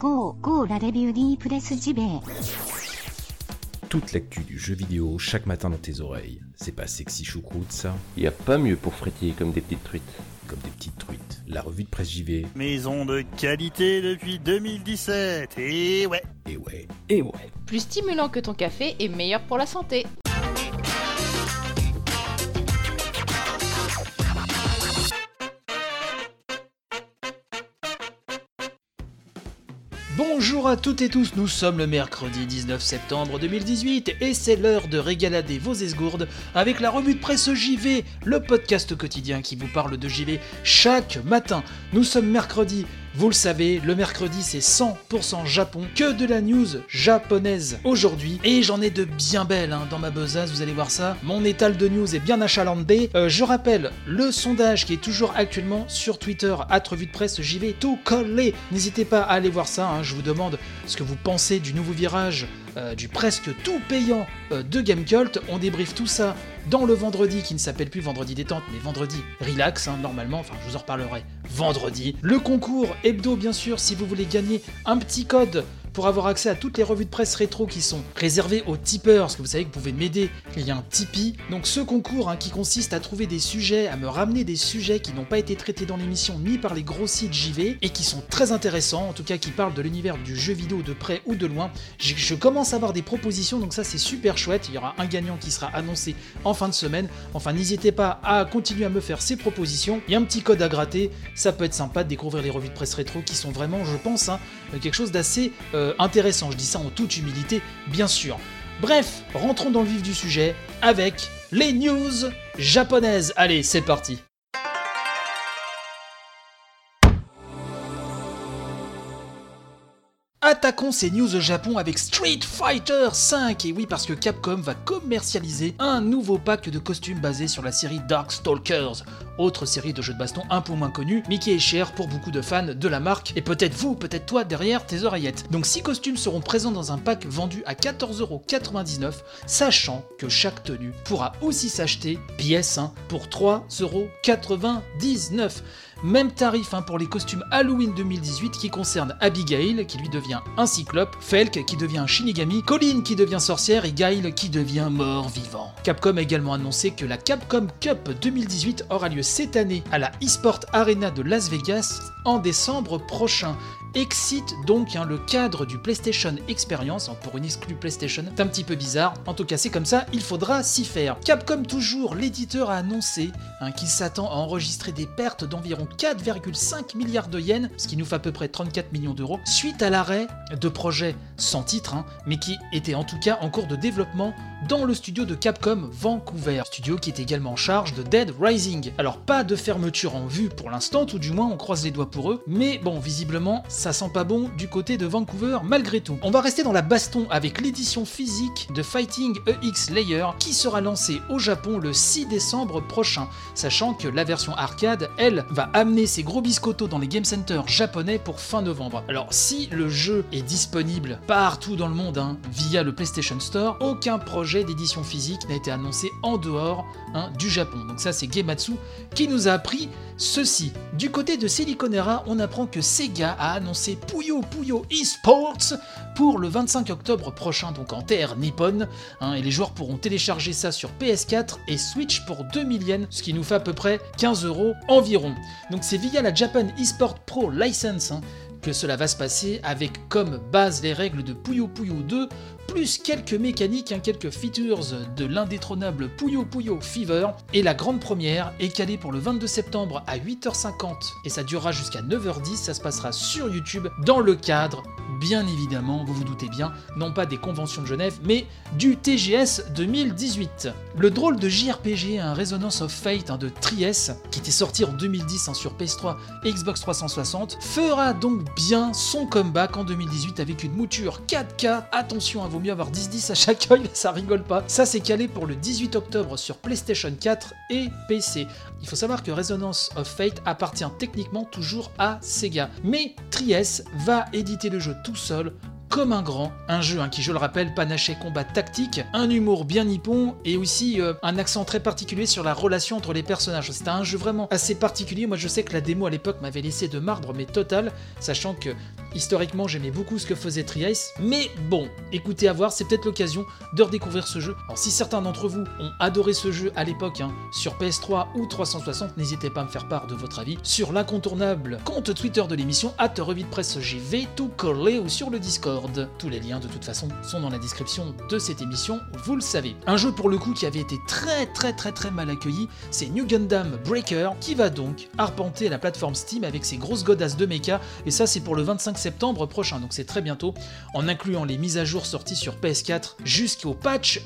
la review di Presse JV. Toute l'actu du jeu vidéo chaque matin dans tes oreilles. C'est pas sexy choucroute ça? Y a pas mieux pour frétiller comme des petites truites. Comme des petites truites. La revue de Presse JV. Maison de qualité depuis 2017. Et ouais. Et ouais. Et ouais. Plus stimulant que ton café et meilleur pour la santé. Bonjour à toutes et tous, nous sommes le mercredi 19 septembre 2018 et c'est l'heure de régalader vos esgourdes avec la revue de presse JV, le podcast quotidien qui vous parle de JV chaque matin. Nous sommes mercredi, vous le savez, le mercredi c'est 100% Japon, que de la news japonaise aujourd'hui et j'en ai de bien belles dans ma besace, vous allez voir ça. Mon étal de news est bien achalandé. Je rappelle le sondage qui est toujours actuellement sur Twitter, @revue de presse JV, tout collé. N'hésitez pas à aller voir ça, je vous demande ce que vous pensez du nouveau virage, du presque tout payant de Gamecult. On débriefe tout ça dans le vendredi qui ne s'appelle plus vendredi détente mais vendredi relax normalement, enfin je vous en reparlerai vendredi. Le concours hebdo bien sûr, si vous voulez gagner un petit code pour avoir accès à toutes les revues de presse rétro qui sont réservées aux tipeurs, parce que vous savez que vous pouvez m'aider, il y a un Tipeee. Donc ce concours qui consiste à trouver des sujets, à me ramener des sujets qui n'ont pas été traités dans l'émission ni par les gros sites JV, et qui sont très intéressants, en tout cas qui parlent de l'univers du jeu vidéo de près ou de loin. Je commence à avoir des propositions, donc ça c'est super chouette, il y aura un gagnant qui sera annoncé en fin de semaine. Enfin n'hésitez pas à continuer à me faire ces propositions, il y a un petit code à gratter, ça peut être sympa de découvrir les revues de presse rétro qui sont vraiment, je pense, quelque chose d'assez intéressant, je dis ça en toute humilité, bien sûr. Bref, rentrons dans le vif du sujet avec les news japonaises. Allez, c'est parti. Attaquons ces news au Japon avec Street Fighter V, et oui parce que Capcom va commercialiser un nouveau pack de costumes basé sur la série Darkstalkers, autre série de jeux de baston un peu moins connue, mais qui est chère pour beaucoup de fans de la marque, et peut-être vous, peut-être toi derrière tes oreillettes. Donc 6 costumes seront présents dans un pack vendu à 14,99€, sachant que chaque tenue pourra aussi s'acheter pièce pour 3,99€. Même tarif pour les costumes Halloween 2018 qui concernent Abigail qui lui devient un cyclope, Felk qui devient un Shinigami, Colleen qui devient sorcière et Guile qui devient mort-vivant. Capcom a également annoncé que la Capcom Cup 2018 aura lieu cette année à la eSport Arena de Las Vegas en décembre prochain. Excite donc le cadre du PlayStation Experience, pour une exclue PlayStation, c'est un petit peu bizarre, en tout cas c'est comme ça, il faudra s'y faire. Capcom toujours, l'éditeur a annoncé qu'il s'attend à enregistrer des pertes d'environ 4,5 milliards de yens, ce qui nous fait à peu près 34 millions d'euros, suite à l'arrêt de projets sans titre, mais qui étaient en tout cas en cours de développement dans le studio de Capcom Vancouver, studio qui est également en charge de Dead Rising. Alors pas de fermeture en vue pour l'instant, tout du moins on croise les doigts pour eux, mais bon visiblement ça sent pas bon du côté de Vancouver malgré tout. On va rester dans la baston avec l'édition physique de Fighting EX Layer qui sera lancée au Japon le 6 décembre prochain, sachant que la version arcade, elle, va amener ses gros biscottos dans les game centers japonais pour fin novembre. Alors si le jeu est disponible partout dans le monde via le PlayStation Store, aucun projet d'édition physique n'a été annoncé en dehors du Japon. Donc ça c'est Gematsu qui nous a appris ceci. Du côté de Siliconera, on apprend que Sega a annoncé Puyo Puyo Esports pour le 25 octobre prochain, donc en terre nippone, et les joueurs pourront télécharger ça sur PS4 et Switch pour 2000 yens, ce qui nous fait à peu près 15€ environ. Donc c'est via la Japan Esport Pro License que cela va se passer, avec comme base les règles de Puyo Puyo 2, plus quelques mécaniques, quelques features de l'indétrônable Puyo Puyo Fever, et la grande première est calée pour le 22 septembre à 8h50, et ça durera jusqu'à 9h10, ça se passera sur YouTube, dans le cadre, bien évidemment, vous vous doutez bien, non pas des conventions de Genève, mais du TGS 2018. Le drôle de JRPG, Resonance of Fate de Trieste, qui était sorti en 2010 sur PS3 et Xbox 360, fera donc bien son comeback en 2018 avec une mouture 4K, attention vaut mieux avoir 10-10 à chaque œil, ça rigole pas. Ça c'est calé pour le 18 octobre sur PlayStation 4 et PC. Il faut savoir que Resonance of Fate appartient techniquement toujours à Sega, mais Trieste va éditer le jeu tout seul, comme un grand, un jeu qui, je le rappelle, panaché combat tactique, un humour bien nippon et aussi un accent très particulier sur la relation entre les personnages. C'était un jeu vraiment assez particulier. Moi je sais que la démo à l'époque m'avait laissé de marbre mais total, sachant que Historiquement, j'aimais beaucoup ce que faisait Tri-Ace, mais bon, écoutez, à voir, c'est peut-être l'occasion de redécouvrir ce jeu. Alors si certains d'entre vous ont adoré ce jeu à l'époque, sur PS3 ou 360, n'hésitez pas à me faire part de votre avis sur l'incontournable compte Twitter de l'émission @revuedepressejv, tout collé ou sur le Discord. Tous les liens de toute façon sont dans la description de cette émission, vous le savez. Un jeu pour le coup qui avait été très mal accueilli, c'est New Gundam Breaker, qui va donc arpenter la plateforme Steam avec ses grosses godasses de mecha, et ça c'est pour le 25 septembre prochain, donc c'est très bientôt, en incluant les mises à jour sorties sur PS4 jusqu'au patch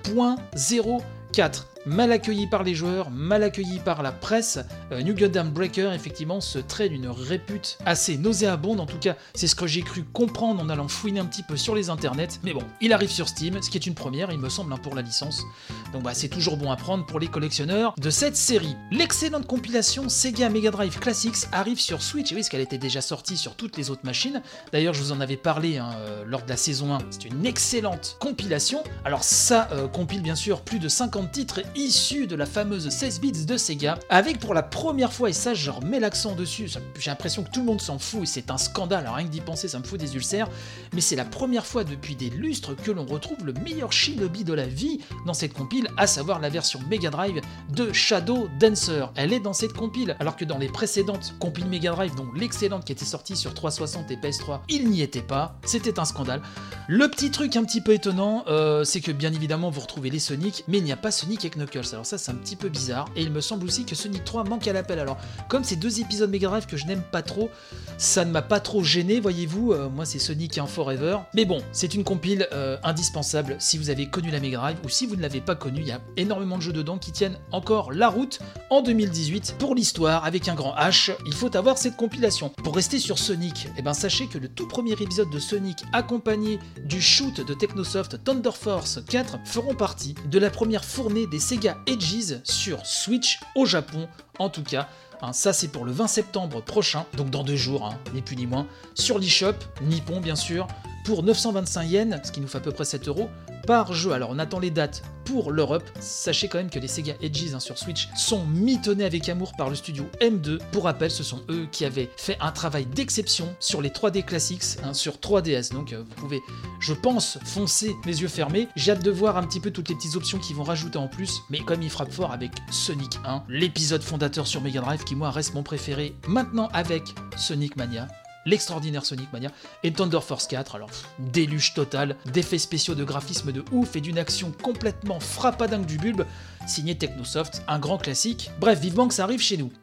1.04. Mal accueilli par les joueurs, mal accueilli par la presse, New Gundam Breaker effectivement se traite d'une répute assez nauséabonde, en tout cas c'est ce que j'ai cru comprendre en allant fouiner un petit peu sur les internets, mais bon, il arrive sur Steam, ce qui est une première il me semble pour la licence, donc c'est toujours bon à prendre pour les collectionneurs de cette série. L'excellente compilation Sega Mega Drive Classics arrive sur Switch, et oui, parce qu'elle était déjà sortie sur toutes les autres machines, d'ailleurs je vous en avais parlé lors de la saison 1, c'est une excellente compilation, alors ça compile bien sûr plus de 50 titres issu de la fameuse 16 bits de Sega, avec pour la première fois, et ça je remets l'accent dessus, j'ai l'impression que tout le monde s'en fout et c'est un scandale, alors rien que d'y penser ça me fout des ulcères, mais c'est la première fois depuis des lustres que l'on retrouve le meilleur shinobi de la vie dans cette compile, à savoir la version Mega Drive de Shadow Dancer. Elle est dans cette compile, alors que dans les précédentes compiles Mega Drive, donc l'excellente qui était sortie sur 360 et PS3, il n'y était pas, c'était un scandale. Le petit truc un petit peu étonnant, c'est que bien évidemment vous retrouvez les Sonic, mais il n'y a pas Sonic et Knuckles. Alors ça c'est un petit peu bizarre, et il me semble aussi que Sonic 3 manque à l'appel. Alors comme ces deux épisodes Mega Drive que je n'aime pas trop, ça ne m'a pas trop gêné, voyez-vous, moi c'est Sonic et un Forever, mais bon, c'est une compile indispensable si vous avez connu la Mega Drive, ou si vous ne l'avez pas connue, il y a énormément de jeux dedans qui tiennent encore la route en 2018. Pour l'histoire, avec un grand H, il faut avoir cette compilation. Pour rester sur Sonic, sachez que le tout premier épisode de Sonic, accompagné du shoot de Technosoft Thunder Force 4, feront partie de la première fournée des Sega Edges sur Switch au Japon, en tout cas. Ça c'est pour le 20 septembre prochain, donc dans 2 jours, ni plus ni moins, sur l'eShop, Nippon bien sûr, pour 925 yens, ce qui nous fait à peu près 7 € par jeu. Alors on attend les dates pour l'Europe, sachez quand même que les Sega Edges sur Switch sont mitonnés avec amour par le studio M2, pour rappel ce sont eux qui avaient fait un travail d'exception sur les 3D Classics, sur 3DS, donc vous pouvez, je pense, foncer les yeux fermés. J'ai hâte de voir un petit peu toutes les petites options qu'ils vont rajouter en plus, mais comme il frappe fort avec Sonic 1, l'épisode fondateur sur Mega Drive qui moi reste mon préféré, maintenant avec Sonic Mania, l'extraordinaire Sonic Mania, et Thunder Force 4, alors déluge total, d'effets spéciaux, de graphisme de ouf et d'une action complètement frappadingue du bulbe, signé Technosoft, un grand classique. Bref, vivement que ça arrive chez nous.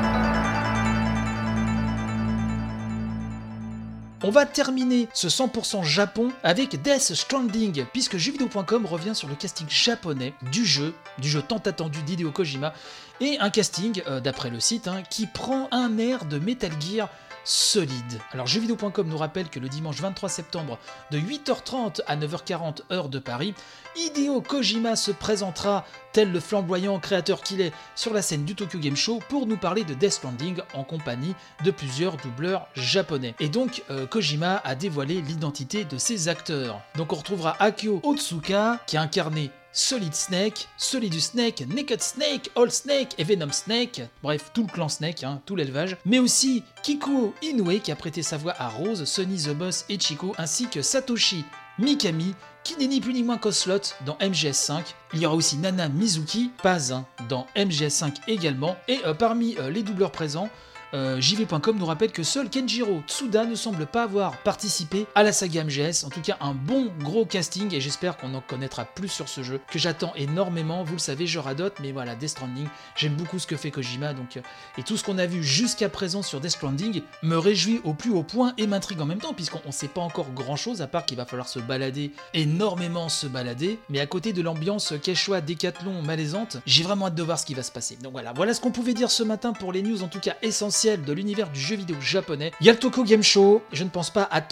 On va terminer ce 100% Japon avec Death Stranding, puisque jeuxvideo.com revient sur le casting japonais du jeu tant attendu d'Hideo Kojima, et un casting, d'après le site, qui prend un air de Metal Gear solide. Alors jeuxvideo.com nous rappelle que le dimanche 23 septembre de 8h30 à 9h40 heure de Paris, Hideo Kojima se présentera tel le flamboyant créateur qu'il est sur la scène du Tokyo Game Show pour nous parler de Death Stranding en compagnie de plusieurs doubleurs japonais. Et donc Kojima a dévoilé l'identité de ses acteurs. Donc on retrouvera Akio Otsuka qui a incarné Solid Snake, Solidus Snake, Naked Snake, All Snake et Venom Snake, bref tout le clan Snake, tout l'élevage, mais aussi Kikuo Inoue qui a prêté sa voix à Rose, Sonny the Boss et Chico, ainsi que Satoshi Mikami qui n'est ni plus ni moins qu'Oslot dans MGS5. Il y aura aussi Nana Mizuki, Paz dans MGS5 également, et parmi les doubleurs présents, JV.com nous rappelle que seul Kenjiro Tsuda ne semble pas avoir participé à la saga MGS, en tout cas un bon gros casting, et j'espère qu'on en connaîtra plus sur ce jeu, que j'attends énormément, vous le savez je radote, mais voilà, Death Stranding, j'aime beaucoup ce que fait Kojima, donc, et tout ce qu'on a vu jusqu'à présent sur Death Stranding me réjouit au plus haut point et m'intrigue en même temps, puisqu'on ne sait pas encore grand chose, à part qu'il va falloir se balader, énormément se balader, mais à côté de l'ambiance Quechua, Décathlon, malaisante, j'ai vraiment hâte de voir ce qui va se passer. Donc voilà ce qu'on pouvait dire ce matin pour les news, en tout cas essentielles de l'univers du jeu vidéo japonais. Il y a le Tokyo Game Show, je ne pense pas attendre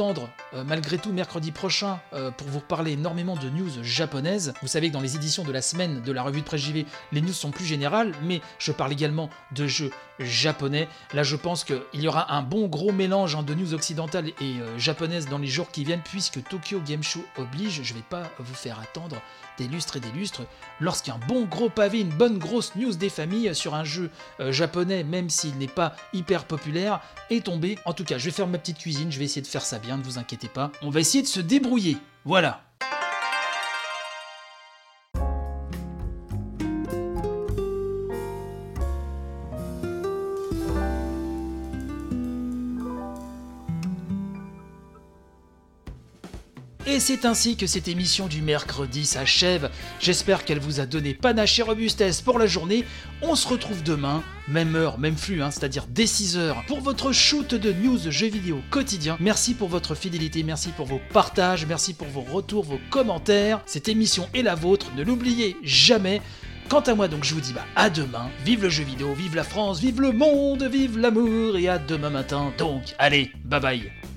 malgré tout mercredi prochain pour vous reparler énormément de news japonaises. Vous savez que dans les éditions de la semaine de la revue de presse JV, les news sont plus générales, mais je parle également de jeux japonais. Là, je pense qu'il y aura un bon gros mélange de news occidentales et japonaises dans les jours qui viennent, puisque Tokyo Game Show oblige. Je vais pas vous faire attendre des lustres et des lustres lorsqu'un bon gros pavé, une bonne grosse news des familles sur un jeu japonais, même s'il n'est pas hyper populaire, est tombé. En tout cas, je vais faire ma petite cuisine, je vais essayer de faire ça bien, ne vous inquiétez pas. On va essayer de se débrouiller. Voilà. Et c'est ainsi que cette émission du mercredi s'achève. J'espère qu'elle vous a donné panache et robustesse pour la journée. On se retrouve demain, même heure, même flux, c'est-à-dire dès 6h, pour votre shoot de news jeux vidéo quotidien. Merci pour votre fidélité, merci pour vos partages, merci pour vos retours, vos commentaires. Cette émission est la vôtre, ne l'oubliez jamais. Quant à moi, donc, je vous dis à demain. Vive le jeu vidéo, vive la France, vive le monde, vive l'amour, et à demain matin. Donc, allez, bye bye.